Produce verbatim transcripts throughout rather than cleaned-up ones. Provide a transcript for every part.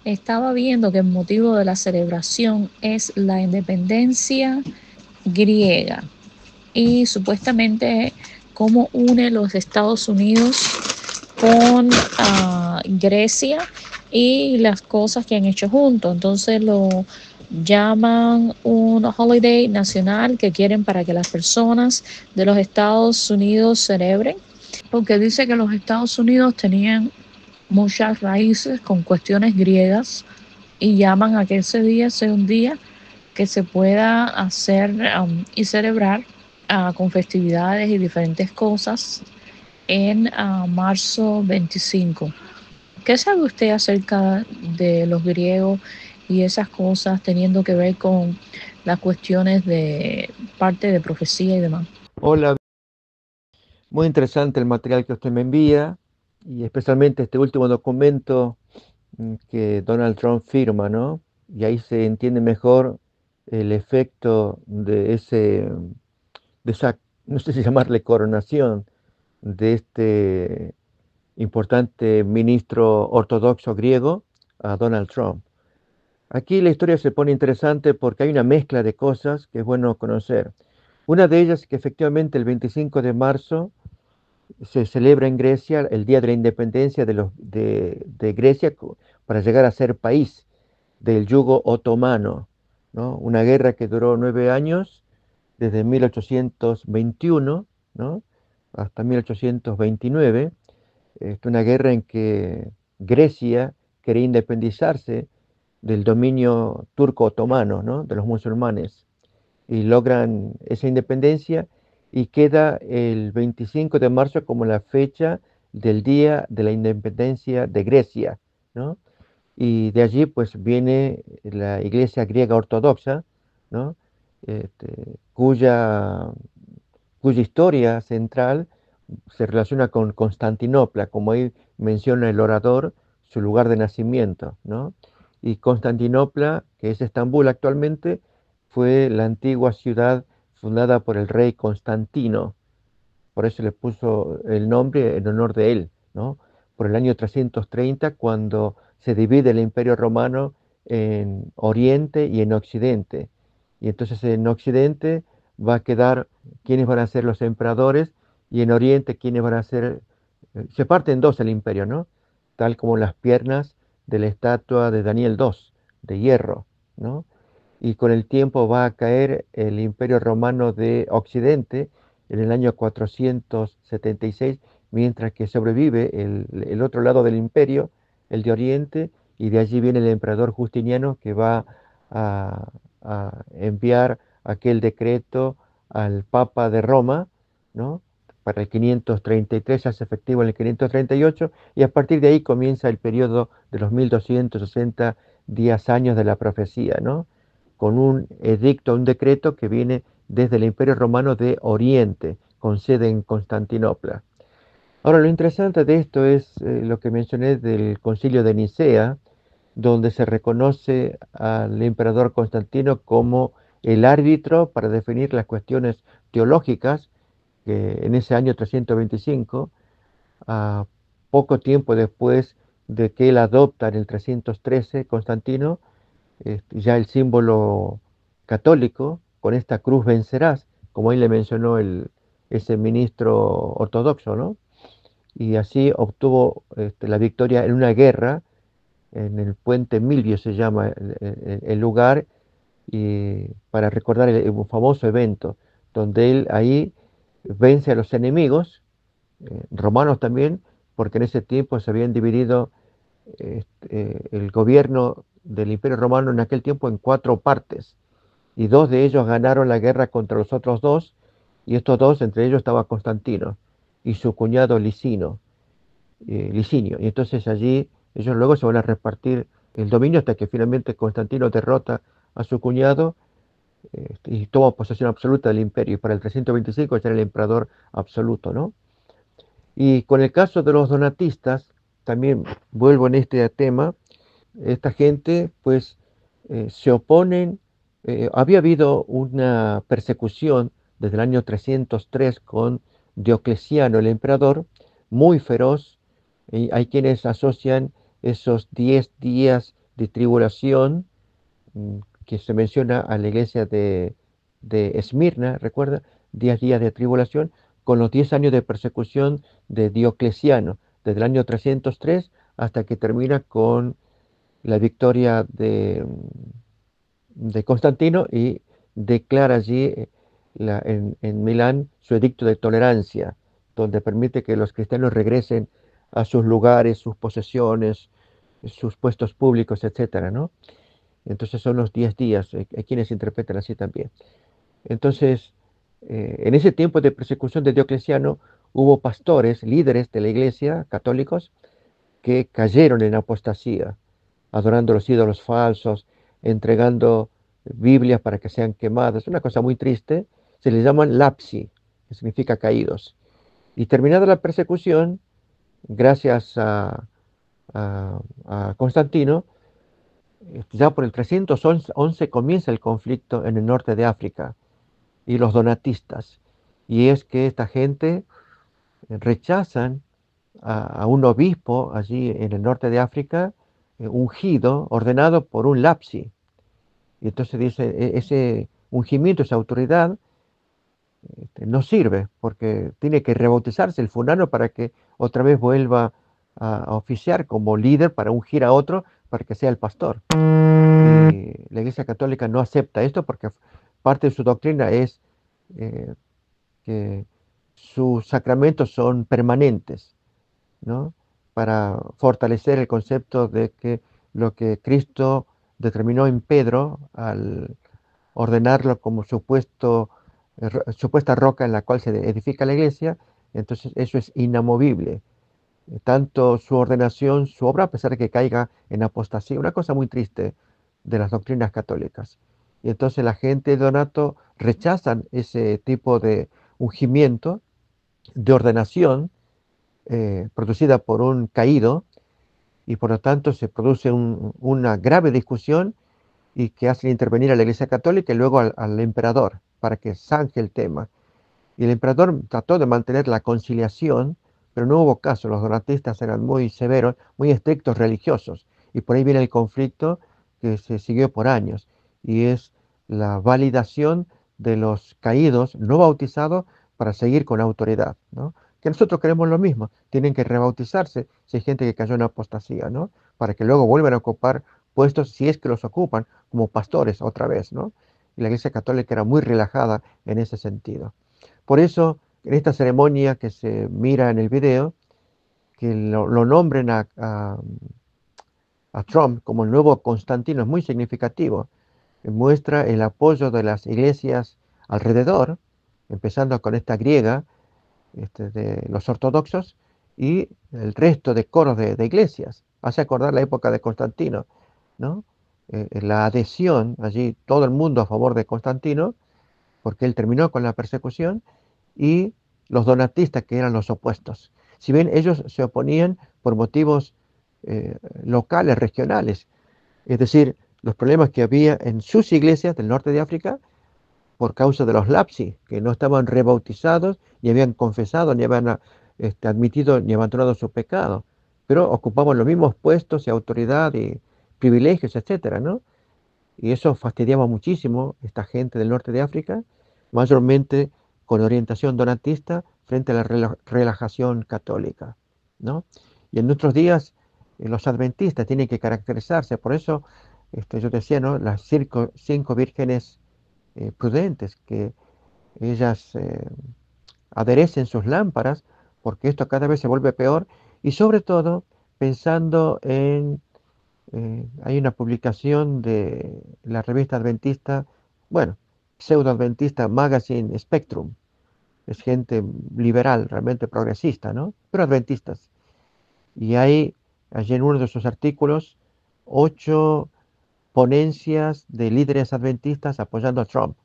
estaba viendo que el motivo de la celebración es la independencia griega y supuestamente cómo une los Estados Unidos con uh, Grecia y las cosas que han hecho juntos. Entonces lo llaman un holiday nacional que quieren para que las personas de los Estados Unidos celebren, porque dice que los Estados Unidos tenían muchas raíces con cuestiones griegas y llaman a que ese día sea un día que se pueda hacer um, y celebrar uh, con festividades y diferentes cosas en uh, marzo veinticinco. ¿Qué sabe usted acerca de los griegos y esas cosas teniendo que ver con las cuestiones de parte de profecía y demás? Hola, muy interesante el material que usted me envía y especialmente este último documento mm, que Donald Trump firma, ¿no? Y ahí se entiende mejor el efecto de ese, de esa, no sé si llamarle coronación, de este importante ministro ortodoxo griego a Donald Trump. Aquí la historia se pone interesante porque hay una mezcla de cosas que es bueno conocer. Una de ellas es que efectivamente el veinticinco de marzo se celebra en Grecia el Día de la Independencia de, los, de, de Grecia para llegar a ser país del yugo otomano, ¿no? Una guerra que duró nueve años, desde mil ochocientos veintiuno, ¿no? hasta mil ochocientos veintinueve. Es una guerra en que Grecia quería independizarse del dominio turco-otomano, ¿no? de los musulmanes, y logran esa independencia y queda el veinticinco de marzo como la fecha del Día de la Independencia de Grecia, ¿no? Y de allí pues viene la Iglesia griega ortodoxa, ¿no? Este, cuya, cuya historia central se relaciona con Constantinopla, como ahí menciona el orador, su lugar de nacimiento, ¿no? Y Constantinopla, que es Estambul actualmente, fue la antigua ciudad fundada por el rey Constantino, por eso le puso el nombre en honor de él, ¿no? Por el año trescientos treinta, cuando se divide el Imperio Romano en Oriente y en Occidente. Y entonces en Occidente va a quedar quiénes van a ser los emperadores y en Oriente quiénes van a ser... eh, Se parte en dos el imperio, ¿no? Tal como las piernas de la estatua de Daniel dos, de hierro, ¿no? Y con el tiempo va a caer el Imperio Romano de Occidente en el año cuatrocientos setenta y seis, mientras que sobrevive el, el otro lado del imperio, el de Oriente, y de allí viene el emperador Justiniano que va a, a enviar aquel decreto al Papa de Roma, ¿no? Para el quinientos treinta y tres, se hace efectivo en el quinientos treinta y ocho, y a partir de ahí comienza el periodo de los mil doscientos sesenta días años de la profecía, ¿no? Con un edicto, un decreto que viene desde el Imperio Romano de Oriente, con sede en Constantinopla. Ahora, lo interesante de esto es eh, lo que mencioné del Concilio de Nicea, donde se reconoce al emperador Constantino como el árbitro para definir las cuestiones teológicas, que en ese año trescientos veinticinco, a poco tiempo después de que él adopta en el trescientos trece, Constantino, este, ya el símbolo católico, con esta cruz vencerás, como ahí le mencionó el, ese ministro ortodoxo, ¿no? Y así obtuvo este, la victoria en una guerra, en el puente Milvio se llama el, el- el lugar, y para recordar el, el famoso evento, donde él ahí vence a los enemigos, eh, romanos también, porque en ese tiempo se habían dividido este, el gobierno del Imperio Romano en aquel tiempo en cuatro partes, y dos de ellos ganaron la guerra contra los otros dos, y estos dos, entre ellos estaba Constantino y su cuñado Licino, eh, Licinio, y entonces allí ellos luego se van a repartir el dominio hasta que finalmente Constantino derrota a su cuñado, eh, y toma posesión absoluta del imperio, y para el trescientos veinticinco ya era el emperador absoluto, ¿no? Y con el caso de los donatistas, también vuelvo en este tema, esta gente pues eh, se oponen, eh, había habido una persecución desde el año trescientos tres con Diocleciano, el emperador, muy feroz, y hay quienes asocian esos diez días de tribulación mm, que se menciona a la iglesia de, de Esmirna, recuerda, diez días de tribulación, con los diez años de persecución de Diocleciano, desde el año trescientos tres hasta que termina con la victoria de, de Constantino y declara allí eh, la- en, en Milán su edicto de tolerancia, donde permite que los cristianos regresen a sus lugares, sus posesiones, sus puestos públicos, etcétera, ¿no? Entonces son los diez días, eh, hay quienes interpretan así también. Entonces, eh, en ese tiempo de persecución de Diocleciano, hubo pastores, líderes de la iglesia, católicos, que cayeron en apostasía, adorando los ídolos falsos, entregando Biblias para que sean quemadas. Una cosa muy triste. Se les llaman lapsi, que significa caídos. Y terminada la persecución, gracias a, a- a Constantino, este, ya por el trescientos once comienza el conflicto en el norte de África y los donatistas. Y es que esta gente rechazan a, a un obispo allí en el norte de África, eh, ungido, ordenado por un lapsi. Y entonces dice, "E- ese ungimiento, esa autoridad, este, no sirve, porque tiene que rebautizarse el fulano para que otra vez vuelva a, a oficiar como líder para ungir a otro para que sea el pastor. Y la Iglesia Católica no acepta esto porque parte de su doctrina es eh, que sus sacramentos son permanentes, ¿no? Para fortalecer el concepto de que lo que Cristo determinó en Pedro al ordenarlo como supuesto, eh, ro- supuesta roca en la cual se edifica la iglesia, entonces eso es inamovible. Eh, Tanto su ordenación, su obra, a pesar de que caiga en apostasía, una cosa muy triste de las doctrinas católicas. Y entonces la gente de Donato rechazan ese tipo de ungimiento, de ordenación, eh, producida por un caído, y por lo tanto se produce un- una grave discusión y que hacen intervenir a la Iglesia Católica y luego al, al emperador para que zanje el tema. Y el emperador trató de mantener la conciliación, pero no hubo caso. Los donatistas eran muy severos, muy estrictos religiosos. Y por ahí viene el conflicto que se siguió por años. Y es la validación de los caídos no bautizados para seguir con autoridad, ¿no? Que nosotros queremos lo mismo. Tienen que rebautizarse si hay gente que cayó en apostasía, ¿no? Para que luego vuelvan a ocupar puestos, si es que los ocupan, como pastores otra vez, ¿no? Y la Iglesia Católica era muy relajada en ese sentido. Por eso, en esta ceremonia que se mira en el video, que lo, lo nombren a, a- a Trump como el nuevo Constantino es muy significativo. Muestra el apoyo de las iglesias alrededor, empezando con esta griega, este, de los ortodoxos, y el resto de coros de, de iglesias. Hace acordar la época de Constantino, ¿no? Eh, la adhesión, allí todo el mundo a favor de Constantino, porque él terminó con la persecución, y los donatistas, que eran los opuestos. Si bien ellos se oponían por motivos eh, locales, regionales, es decir, los problemas que había en sus iglesias del norte de África por causa de los lapsi, que no estaban rebautizados, ni habían confesado, ni habían este, admitido, ni abandonado su pecado, pero ocupaban los mismos puestos y autoridad y privilegios, etcétera, ¿no? Y eso fastidiaba muchísimo a esta gente del norte de África, mayormente con orientación donatista frente a la rela- relajación católica, ¿no? Y en nuestros días eh, los adventistas tienen que caracterizarse, por eso este, yo decía, ¿no? Las circo- cinco vírgenes eh, prudentes, que ellas eh, aderecen sus lámparas, porque esto cada vez se vuelve peor, y sobre todo pensando en eh, hay una publicación de la revista adventista, bueno, pseudo-adventista Magazine Spectrum. Es gente liberal, realmente progresista, ¿no? Pero adventistas. Y hay allí en uno de sus artículos ocho ponencias de líderes adventistas apoyando a Trump,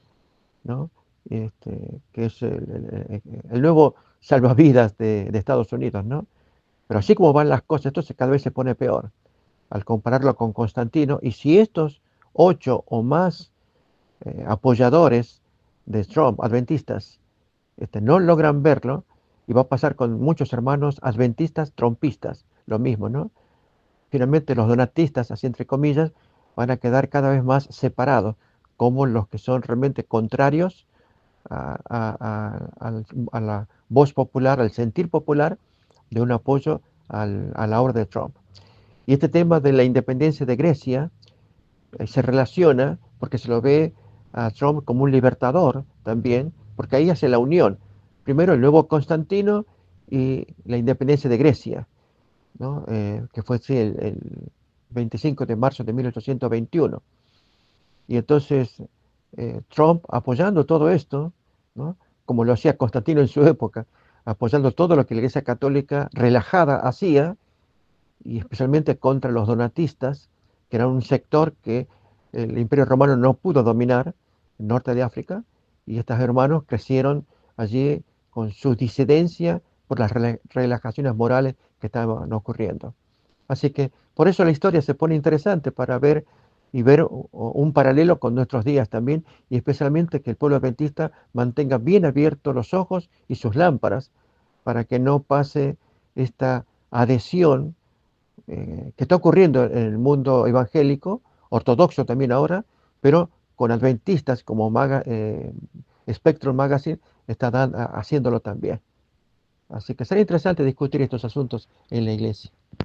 ¿no? Este, que es el, el- el nuevo salvavidas de, de Estados Unidos, ¿no? Pero así como van las cosas, esto se, cada vez se pone peor al compararlo con Constantino, y si estos ocho o más eh, apoyadores de Trump, adventistas, este, no logran verlo, y va a pasar con muchos hermanos adventistas trumpistas, lo mismo, ¿no? finalmente los donatistas, así entre comillas, van a quedar cada vez más separados, como los que son realmente contrarios a, a- a- al- a la voz popular, al sentir popular de un apoyo al- a la obra de Trump. Y este tema de la independencia de Grecia eh, se relaciona porque se lo ve a Trump como un libertador también, porque ahí hace la unión. Primero el nuevo Constantino y la independencia de Grecia, ¿no? Eh, que fue sí, el, el veinticinco de marzo de mil ochocientos veintiuno. Y entonces eh, Trump apoyando todo esto, ¿no? Como lo hacía Constantino en su época, apoyando todo lo que la Iglesia Católica relajada hacía, y especialmente contra los donatistas, que eran un sector que el Imperio Romano no pudo dominar, el norte de África, y estos hermanos crecieron allí con su disidencia por las rela- relajaciones morales que estaban ocurriendo. Así que por eso la historia se pone interesante para ver y ver u- u- un paralelo con nuestros días también, y especialmente que el pueblo adventista mantenga bien abiertos los ojos y sus lámparas para que no pase esta adhesión eh, que está ocurriendo en el mundo evangélico, ortodoxo también ahora, pero con adventistas como Maga- eh, Spectrum Magazine está dan- a- haciéndolo también. Así que será interesante discutir estos asuntos en la iglesia.